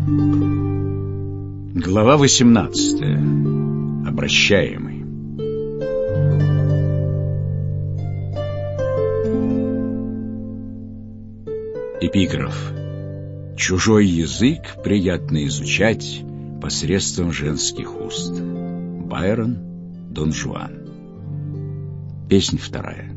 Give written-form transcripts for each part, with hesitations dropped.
Глава 18. Обращаемый. Эпиграф. Чужой язык приятно изучать посредством женских уст. Байрон, Дон Жуан. Песнь вторая.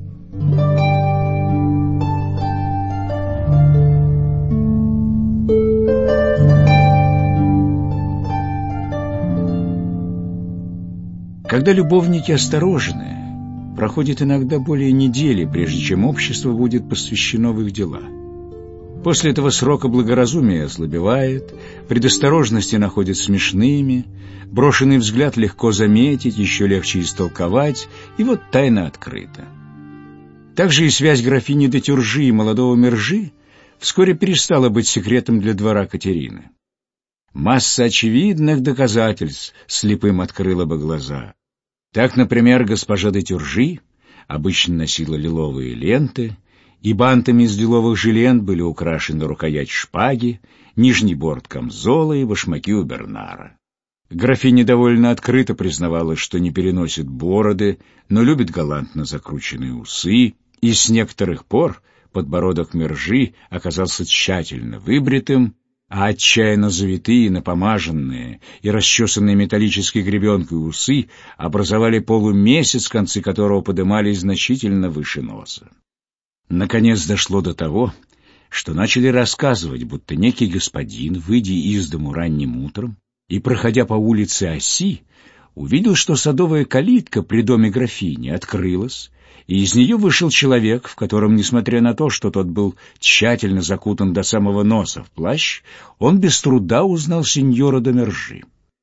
Когда любовники осторожны, проходит иногда более недели, прежде чем общество будет посвящено в их дела. После этого срока благоразумие ослабевает, предосторожности находят смешными, брошенный взгляд легко заметить, еще легче истолковать, и вот тайна открыта. Также и связь графини де Тюржи и молодого Мержи вскоре перестала быть секретом для двора Катерины. Масса очевидных доказательств слепым открыла бы глаза. Так, например, госпожа де Тюржи обычно носила лиловые ленты, и бантами из лиловых же лент были украшены рукоять шпаги, нижний борт камзола и башмаки у Бернара. Графиня довольно открыто признавала, что не переносит бороды, но любит галантно закрученные усы, и с некоторых пор подбородок Мержи оказался тщательно выбритым, а отчаянно завитые, напомаженные и расчесанные металлической гребенкой усы образовали полумесяц, концы которого подымались значительно выше носа. Наконец дошло до того, что начали рассказывать, будто некий господин, выйдя из дому ранним утром и проходя по улице Оси, увидел, что садовая калитка при доме графини открылась, и из нее вышел человек, в котором, несмотря на то, что тот был тщательно закутан до самого носа в плащ, он без труда узнал сеньора де Мержи.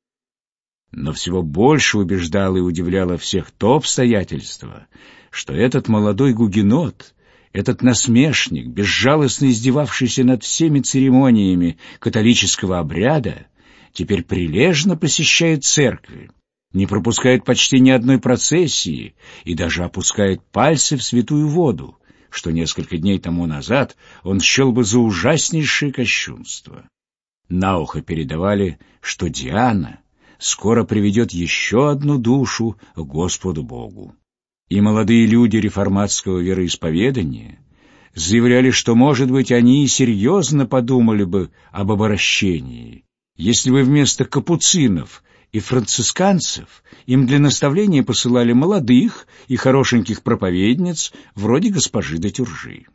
Но всего больше убеждало и удивляло всех то обстоятельство, что этот молодой гугенот, этот насмешник, безжалостно издевавшийся над всеми церемониями католического обряда, теперь прилежно посещает церкви, не пропускает почти ни одной процессии и даже опускает пальцы в святую воду, что несколько дней тому назад он счел бы за ужаснейшее кощунство. На ухо передавали, что Диана скоро приведет еще одну душу к Господу Богу. И молодые люди реформатского вероисповедания заявляли, что, может быть, они и серьезно подумали бы об обращении, если бы вместо капуцинов и францисканцев им для наставления посылали молодых и хорошеньких проповедниц вроде госпожи де Тюржи.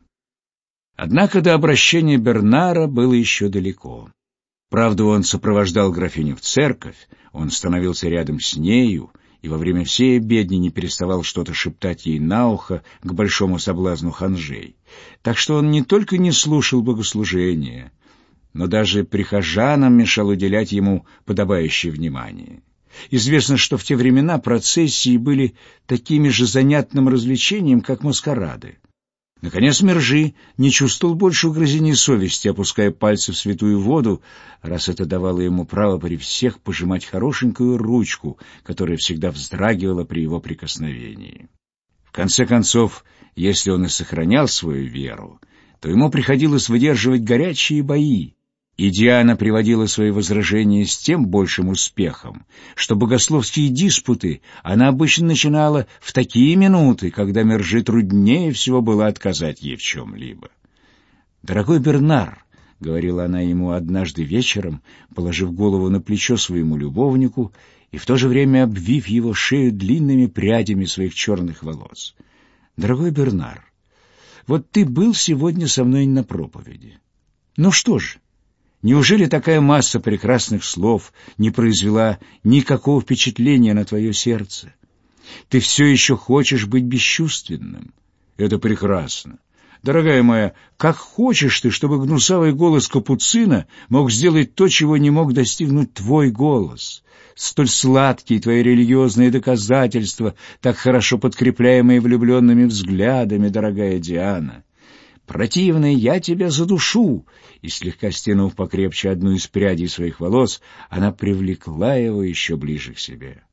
Однако до обращения Бернара было еще далеко. Правда, он сопровождал графиню в церковь, он становился рядом с нею, и во время всей обедни не переставал что-то шептать ей на ухо к большому соблазну ханжей. Так что он не только не слушал богослужения, но даже прихожанам мешал уделять ему подобающее внимание. Известно, что в те времена процессии были такими же занятным развлечением, как маскарады. Наконец Мержи не чувствовал больше угрызений совести, опуская пальцы в святую воду, раз это давало ему право при всех пожимать хорошенькую ручку, которая всегда вздрагивала при его прикосновении. В конце концов, если он и сохранял свою веру, то ему приходилось выдерживать горячие бои, и Диана приводила свои возражения с тем большим успехом, что богословские диспуты она обычно начинала в такие минуты, когда Мержи труднее всего было отказать ей в чем-либо. «Дорогой Бернар», — говорила она ему однажды вечером, положив голову на плечо своему любовнику и в то же время обвив его шею длинными прядями своих черных волос, «дорогой Бернар, вот ты был сегодня со мной на проповеди. Ну что же? Неужели такая масса прекрасных слов не произвела никакого впечатления на твое сердце? Ты все еще хочешь быть бесчувственным? Это прекрасно. Дорогая моя, как хочешь ты, чтобы гнусавый голос капуцина мог сделать то, чего не мог достигнуть твой голос? Столь сладкие твои религиозные доказательства, так хорошо подкрепляемые влюбленными взглядами, дорогая Диана. Противный, я тебя задушу!» И, слегка стянув покрепче одну из прядей своих волос, она привлекла его еще ближе к себе.